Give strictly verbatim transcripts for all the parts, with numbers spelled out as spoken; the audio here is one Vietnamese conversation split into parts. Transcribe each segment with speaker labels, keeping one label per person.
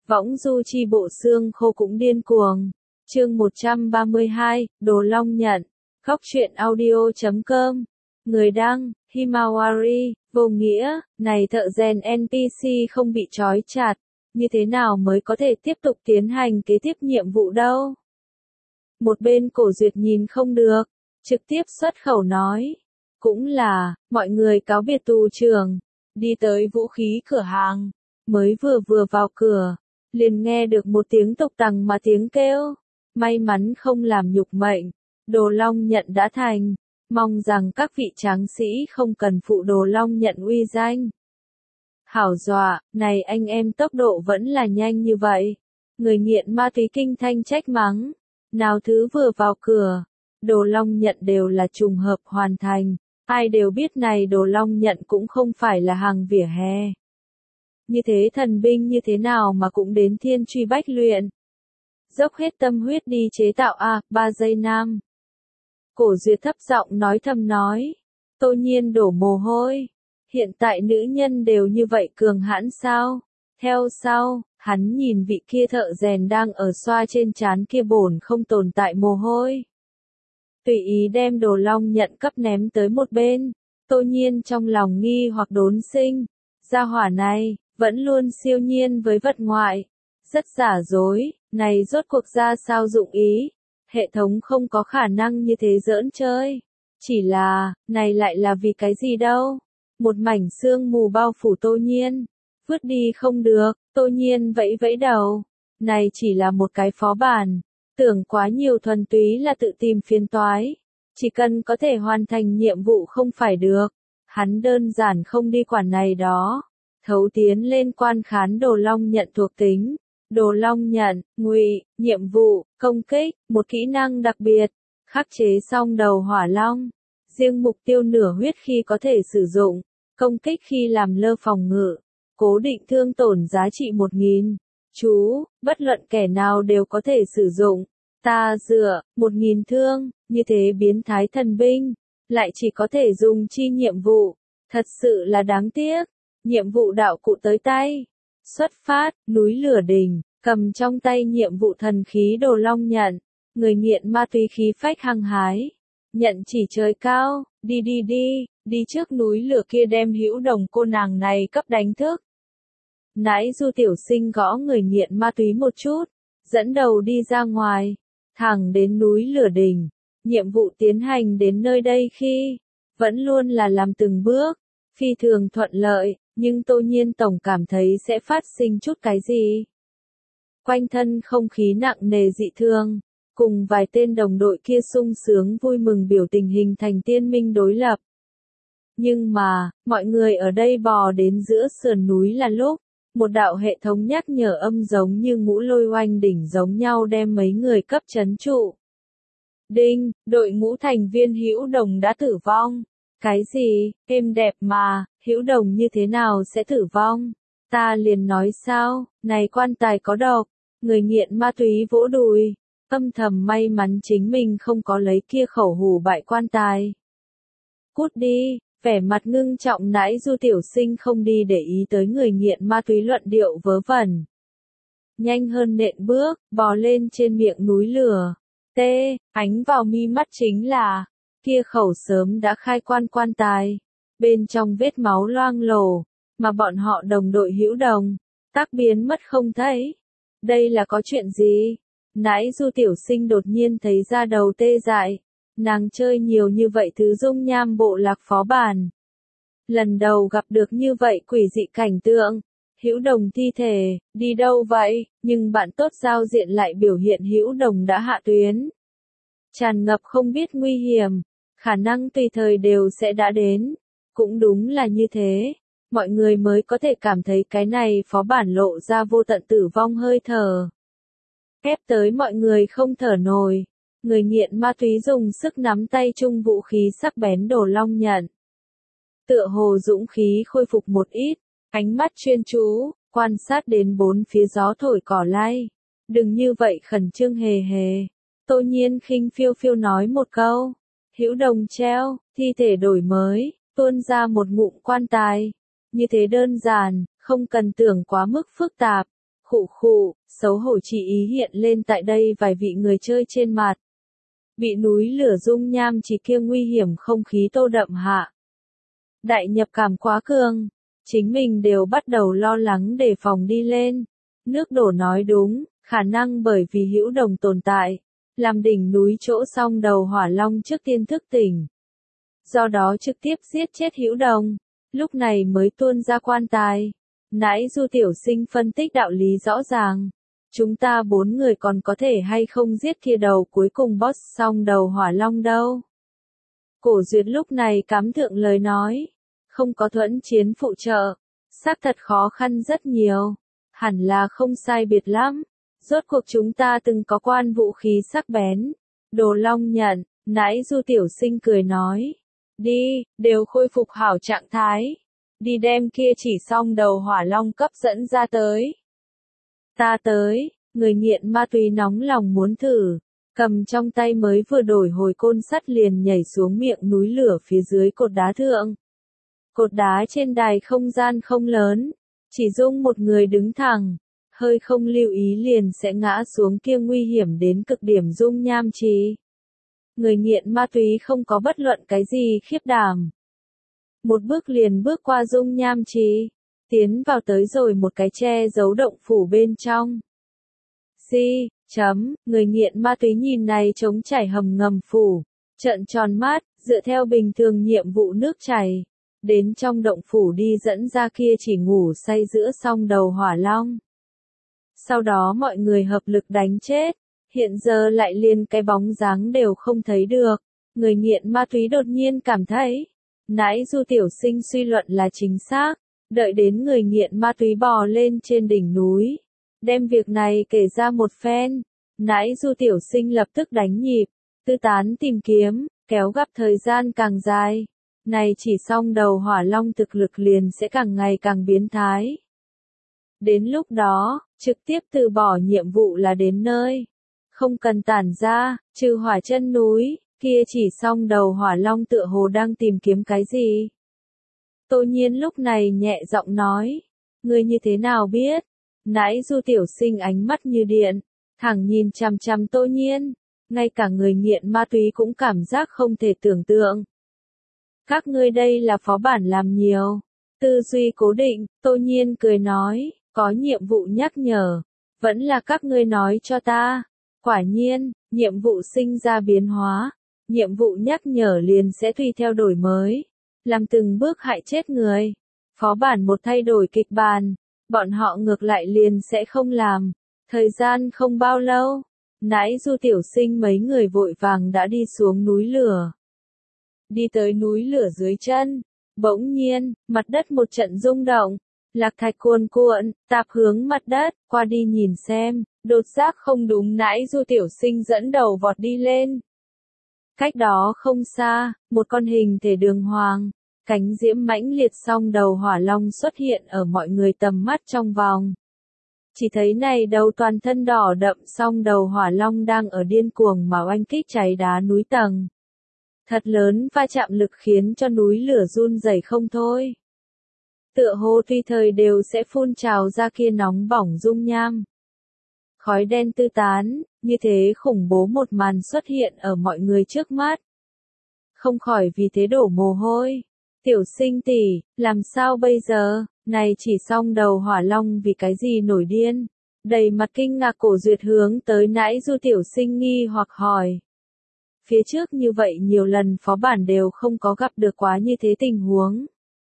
Speaker 1: Võng du chi bộ xương khô cũng điên cuồng. Chương một trăm ba mươi hai, Đồ Long Nhận. Góc truyện audio chấm com. Người đăng, Himawari, vô nghĩa, này thợ rèn en pê xê không bị trói chặt, như thế nào mới có thể tiếp tục tiến hành kế tiếp nhiệm vụ đâu? Một bên Cổ Duyệt nhìn không được, trực tiếp xuất khẩu nói. Cũng là, mọi người cáo biệt tù trưởng, đi tới vũ khí cửa hàng, mới vừa vừa vào cửa, liền nghe được một tiếng tục tằng mà tiếng kêu. May mắn không làm nhục mệnh, Đồ Long Nhận đã thành, mong rằng các vị tráng sĩ không cần phụ Đồ Long Nhận uy danh. Hảo dọa, này anh em tốc độ vẫn là nhanh như vậy. Người nghiện ma túy kinh thanh trách mắng, nào thứ vừa vào cửa, Đồ Long Nhận đều là trùng hợp hoàn thành, ai đều biết này Đồ Long Nhận cũng không phải là hàng vỉa hè. Như thế thần binh như thế nào mà cũng đến thiên truy bách luyện. Dốc hết tâm huyết đi chế tạo a, ba giây nam. Cổ Duyệt thấp giọng nói thầm nói. Tô Nhiên đổ mồ hôi. Hiện tại nữ nhân đều như vậy cường hãn sao? Theo sau, hắn nhìn vị kia thợ rèn đang ở xoa trên trán kia bổn không tồn tại mồ hôi. Tùy ý đem Đồ Long Nhận cấp ném tới một bên. Tô Nhiên trong lòng nghi hoặc đốn sinh. Gia hỏa này, vẫn luôn siêu nhiên với vật ngoại. Rất giả dối, này rốt cuộc ra sao dụng ý. Hệ thống không có khả năng như thế giỡn chơi. Chỉ là, này lại là vì cái gì đâu. Một mảnh sương mù bao phủ Tô Nhiên. Vứt đi không được, Tô Nhiên vẫy vẫy đầu. Này chỉ là một cái phó bản. Tưởng quá nhiều thuần túy là tự tìm phiền toái. Chỉ cần có thể hoàn thành nhiệm vụ không phải được. Hắn đơn giản không đi quản này đó. Thấu tiến lên quan khán Đồ Long Nhận thuộc tính. Đồ Long Nhận, ngụy, nhiệm vụ, công kích, một kỹ năng đặc biệt. Khắc chế xong đầu hỏa long. Riêng mục tiêu nửa huyết khi có thể sử dụng. Công kích khi làm lơ phòng ngự. Cố định thương tổn giá trị một nghìn. Chú, bất luận kẻ nào đều có thể sử dụng. Ta dựa, một nghìn thương, như thế biến thái thần binh. Lại chỉ có thể dùng chi nhiệm vụ. Thật sự là đáng tiếc. Nhiệm vụ đạo cụ tới tay. Xuất phát, núi lửa đỉnh, cầm trong tay nhiệm vụ thần khí Đồ Long Nhận. Người nghiện ma túy khí phách hăng hái. Nhận chỉ trời cao, đi đi đi, đi trước núi lửa kia đem hữu đồng cô nàng này cấp đánh thức. Nãi Du tiểu sinh gõ người nghiện ma túy một chút, dẫn đầu đi ra ngoài, thẳng đến núi lửa đỉnh. Nhiệm vụ tiến hành đến nơi đây khi, vẫn luôn là làm từng bước, phi thường thuận lợi, nhưng Tô Nhiên tổng cảm thấy sẽ phát sinh chút cái gì. Quanh thân không khí nặng nề dị thường, cùng vài tên đồng đội kia sung sướng vui mừng biểu tình hình thành tiên minh đối lập. Nhưng mà, mọi người ở đây bò đến giữa sườn núi là lúc, một đạo hệ thống nhắc nhở âm giống như ngũ lôi oanh đỉnh giống nhau đem mấy người cấp trấn trụ. Đinh, đội ngũ thành viên hữu đồng đã tử vong. Cái gì, êm đẹp mà, hữu đồng như thế nào sẽ tử vong? Ta liền nói sao, này quan tài có độc, người nghiện ma túy vỗ đùi, âm thầm may mắn chính mình không có lấy kia khẩu hủ bại quan tài. Cút đi, vẻ mặt ngưng trọng nãi Du tiểu sinh không đi để ý tới người nghiện ma túy luận điệu vớ vẩn. Nhanh hơn nện bước, bò lên trên miệng núi lửa. Tê, ánh vào mi mắt chính là, kia khẩu sớm đã khai quan quan tài. Bên trong vết máu loang lổ, mà bọn họ đồng đội hữu đồng, tác biến mất không thấy. Đây là có chuyện gì? Nãi Du tiểu sinh đột nhiên thấy da đầu tê dại. Nàng chơi nhiều như vậy thứ dung nham bộ lạc phó bản. Lần đầu gặp được như vậy quỷ dị cảnh tượng. Hữu đồng thi thể, đi đâu vậy? Nhưng bạn tốt giao diện lại biểu hiện hữu đồng đã hạ tuyến. Tràn ngập không biết nguy hiểm. Khả năng tùy thời đều sẽ đã đến. Cũng đúng là như thế. Mọi người mới có thể cảm thấy cái này phó bản lộ ra vô tận tử vong hơi thở. Ép tới mọi người không thở nổi. Người nghiện ma túy dùng sức nắm tay chung vũ khí sắc bén Đồ Long Nhận. Tựa hồ dũng khí khôi phục một ít, ánh mắt chuyên chú, quan sát đến bốn phía gió thổi cỏ lay. Đừng như vậy khẩn trương hề hề. Tô Nhiên khinh phiêu phiêu nói một câu. Hữu đồng treo, thi thể đổi mới, tuôn ra một ngụm quan tài. Như thế đơn giản, không cần tưởng quá mức phức tạp. khụ khụ, xấu hổ chỉ ý hiện lên tại đây vài vị người chơi trên mặt. Bị núi lửa dung nham chỉ kia nguy hiểm không khí tô đậm hạ. Đại nhập cảm quá cường, chính mình đều bắt đầu lo lắng đề phòng đi lên. Nước đổ nói đúng, khả năng bởi vì hữu đồng tồn tại, làm đỉnh núi chỗ song đầu hỏa long trước tiên thức tỉnh. Do đó trực tiếp giết chết hữu đồng, lúc này mới tuôn ra quan tài. Nãy Du tiểu sinh phân tích đạo lý rõ ràng. Chúng ta bốn người còn có thể hay không giết kia đầu cuối cùng boss song đầu hỏa long đâu. Cổ Duyệt lúc này cắm thượng lời nói. Không có thuẫn chiến phụ trợ. Xác thật khó khăn rất nhiều. Hẳn là không sai biệt lắm. Rốt cuộc chúng ta từng có quan vũ khí sắc bén. Đồ long nhận, nãy Du tiểu sinh cười nói. Đi, đều khôi phục hảo trạng thái. Đi đem kia chỉ song đầu hỏa long cấp dẫn ra tới. Ta tới, người nghiện ma túy nóng lòng muốn thử. Cầm trong tay mới vừa đổi hồi côn sắt liền nhảy xuống miệng núi lửa phía dưới cột đá thượng. Cột đá trên đài không gian không lớn. Chỉ dung một người đứng thẳng. Hơi không lưu ý liền sẽ ngã xuống kia nguy hiểm đến cực điểm dung nham trì. Người nghiện ma túy không có bất luận cái gì khiếp đảm. Một bước liền bước qua dung nham trì, tiến vào tới rồi một cái che giấu động phủ bên trong. Si, chấm, người nghiện ma túy nhìn này trống chảy hầm ngầm phủ, trợn tròn mắt, dựa theo bình thường nhiệm vụ nước chảy, đến trong động phủ đi dẫn ra kia chỉ ngủ say giữa song đầu hỏa long. Sau đó mọi người hợp lực đánh chết, hiện giờ lại liền cái bóng dáng đều không thấy được. Người nghiện ma túy đột nhiên cảm thấy, nãy Du tiểu sinh suy luận là chính xác, đợi đến người nghiện ma túy bò lên trên đỉnh núi, đem việc này kể ra một phen, nãy Du tiểu sinh lập tức đánh nhịp, tư tán tìm kiếm, kéo gấp thời gian càng dài, này chỉ song đầu hỏa long thực lực liền sẽ càng ngày càng biến thái. Đến lúc đó, trực tiếp từ bỏ nhiệm vụ là đến nơi, không cần tản ra, trừ hỏa chân núi. Kia chỉ song đầu hỏa long tựa hồ đang tìm kiếm cái gì? Tô Nhiên lúc này nhẹ giọng nói. Ngươi như thế nào biết? Nãy Du tiểu sinh ánh mắt như điện, thẳng nhìn chằm chằm Tô Nhiên. Ngay cả người nghiện ma túy cũng cảm giác không thể tưởng tượng. Các ngươi đây là phó bản làm nhiều. Tư duy cố định, Tô Nhiên cười nói. Có nhiệm vụ nhắc nhở. Vẫn là các ngươi nói cho ta. Quả nhiên, nhiệm vụ sinh ra biến hóa. Nhiệm vụ nhắc nhở liền sẽ tùy theo đổi mới, làm từng bước hại chết người. Phó bản một thay đổi kịch bản, bọn họ ngược lại liền sẽ không làm. Thời gian không bao lâu, nãy Du tiểu sinh mấy người vội vàng đã đi xuống núi lửa. Đi tới núi lửa dưới chân, bỗng nhiên, mặt đất một trận rung động, lạc thạch cuồn cuộn, tạp hướng mặt đất, qua đi nhìn xem, đột giác không đúng nãy Du tiểu sinh dẫn đầu vọt đi lên. Cách đó không xa, một con hình thể đường hoàng, cánh diễm mãnh liệt song đầu hỏa long xuất hiện ở mọi người tầm mắt trong vòng. Chỉ thấy này đầu toàn thân đỏ đậm song đầu hỏa long đang ở điên cuồng mà oanh kích cháy đá núi tầng. Thật lớn va chạm lực khiến cho núi lửa run rẩy không thôi. Tựa hồ tùy thời đều sẽ phun trào ra kia nóng bỏng dung nham. Khói đen tư tán, như thế khủng bố một màn xuất hiện ở mọi người trước mắt. Không khỏi vì thế đổ mồ hôi. Tiểu sinh tỷ, làm sao bây giờ, này chỉ song đầu hỏa long vì cái gì nổi điên. Đầy mặt kinh ngạc Cổ Duyệt hướng tới nãy Du tiểu sinh nghi hoặc hỏi. Phía trước như vậy nhiều lần phó bản đều không có gặp được quá như thế tình huống.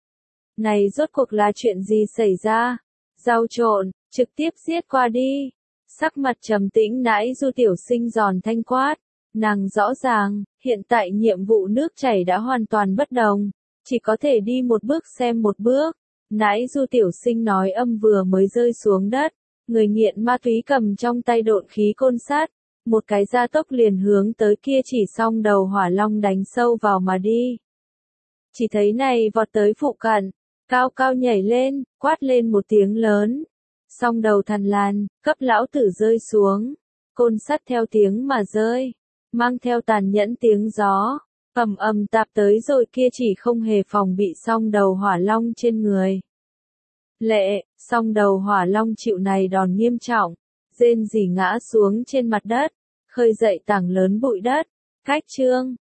Speaker 1: Này rốt cuộc là chuyện gì xảy ra? Giao trộn, trực tiếp giết qua đi. Sắc mặt trầm tĩnh nãy Du tiểu sinh giòn thanh quát. Nàng rõ ràng, hiện tại nhiệm vụ nước chảy đã hoàn toàn bất đồng. Chỉ có thể đi một bước xem một bước. Nãy Du tiểu sinh nói âm vừa mới rơi xuống đất. Người nghiện ma túy cầm trong tay độn khí côn sắt. Một cái gia tốc liền hướng tới kia chỉ song đầu hỏa long đánh sâu vào mà đi. Chỉ thấy này vọt tới phụ cận. Cao cao nhảy lên, quát lên một tiếng lớn. Song đầu thần lan, cấp lão tử rơi xuống. Côn sắt theo tiếng mà rơi. Mang theo tàn nhẫn tiếng gió. Ầm ầm tạp tới rồi kia chỉ không hề phòng bị song đầu hỏa long trên người. Lệ, Song đầu hỏa long chịu này đòn nghiêm trọng, rên rỉ ngã xuống trên mặt đất, khơi dậy tảng lớn bụi đất. Cách chương